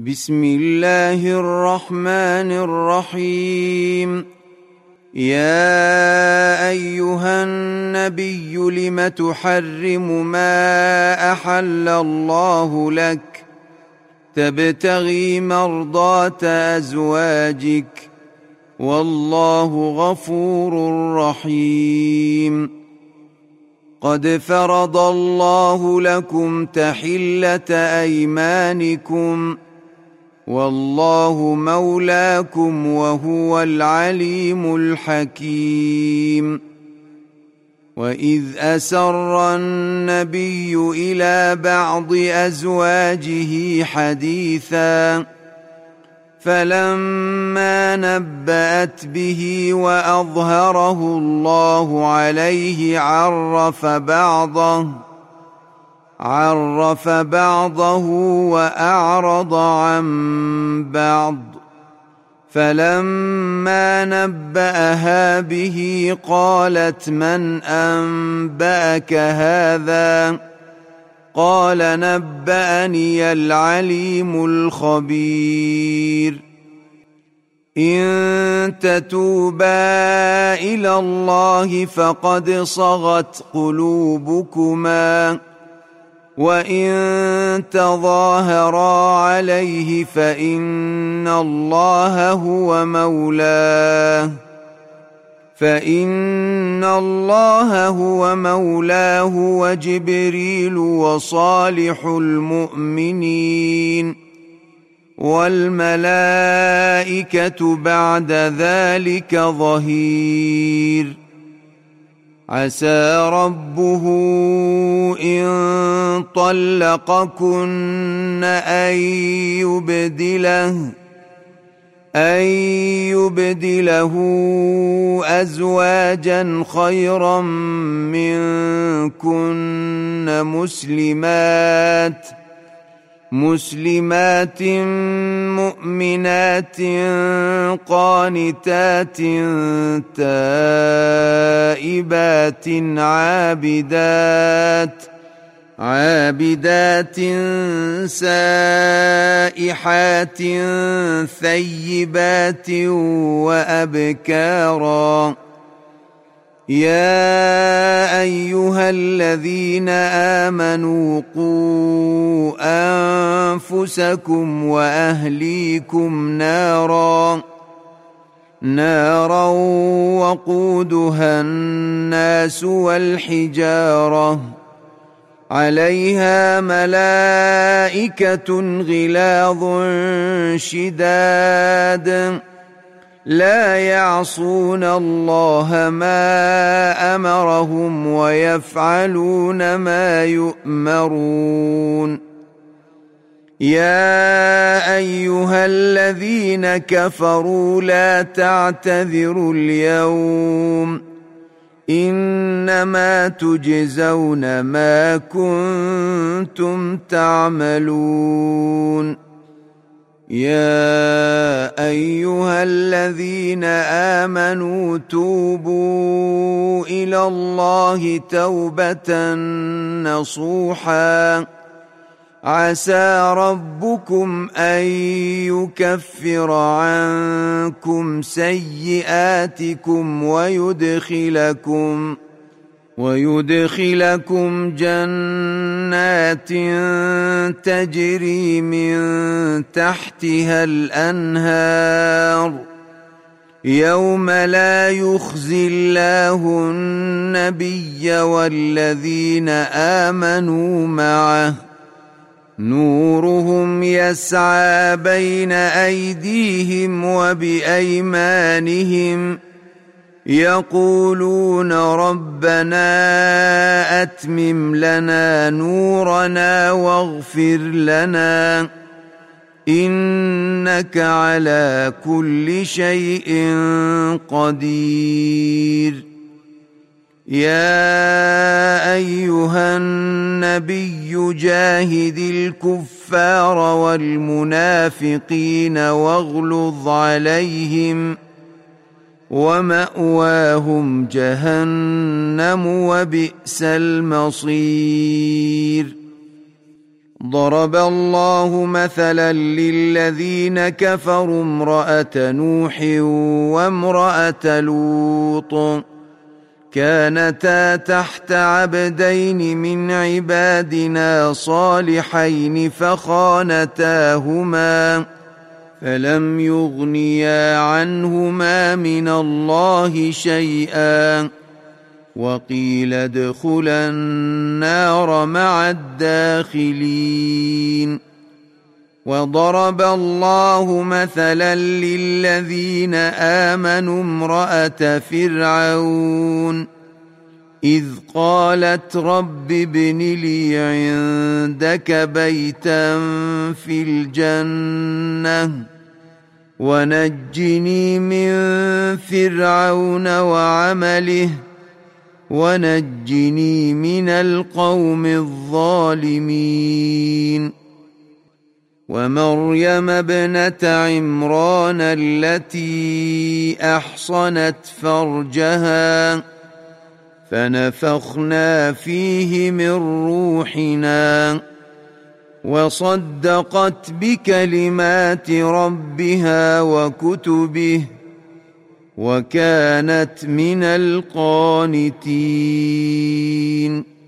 بسم الله الرحمن الرحيم. يا أيها النبي لم تحرم ما أحل الله لك تبتغي مرضات أزواجك والله غفور رحيم. قد فرض الله لكم تحلة أيمانكم والله مولاكم وهو العليم الحكيم. وإذ أسر النبي إلى بعض أزواجه حديثا فلما نبأت به وأظهره الله عليه عرف بعضه وأعرض عن بعض. فلما نبأها به قالت من أنبأك هذا؟ قال نبأني العليم الخبير. إن تتوبا إلى الله فقد صغت قلوبكما وإن تظاهرا عليه فإن الله هو مولاه وجبريل وصالح المؤمنين والملائكة بعد ذلك ظهير. عسى ربه إن طلقكن أن يبدله أزواجا خيرا منكن مسلمات مؤمنات قانتات تائبات عابدات سائحات ثيبات وأبكارا. يا أيها الذين آمنوا قوا أنفسكم وأهليكم نارا وقودها الناس والحجارة عليها ملائكة غلاظ شداد لا يعصون الله ما أمرهم ويفعلون ما يؤمرون. يا أيها الذين كفروا لا تعتذروا اليوم إنما تجزون ما كنتم تعملون. يا أيها الذين آمنوا توبوا إلى الله توبة نصوحا عسى ربكم أن يكفر عنكم سيئاتكم ويدخلكم جنات تجري من تحتها الأنهار يوم لا يخزي الله النبي والذين آمنوا معه نورهم يسعى بين أيديهم وبأيمانهم يقولون ربنا أتمم لنا نورنا واغفر لنا إنك على كل شيء قدير. يا أيها النبي جاهد الكفار والمنافقين واغلظ عليهم ومأواهم جهنم وبئس المصير. ضرب الله مثلا للذين كفروا امرأة نوح وامرأة لوط كانتا تحت عبدين من عبادنا صالحين فخانتاهما فلم يغنيا عنهما من الله شيئا وقيل ادخلا النار مع الداخلين. وضرب الله مثلا للذين آمنوا امرأة فرعون إذ قالت رب ابن لي عندك بيتا في الجنة ونجني من فرعون وعمله ونجني من القوم الظالمين. ومريم ابنة عمران التي أحصنت فرجها فنفخنا فيه من روحنا وصدقت بكلمات ربها وكتبه وكانت من القانتين.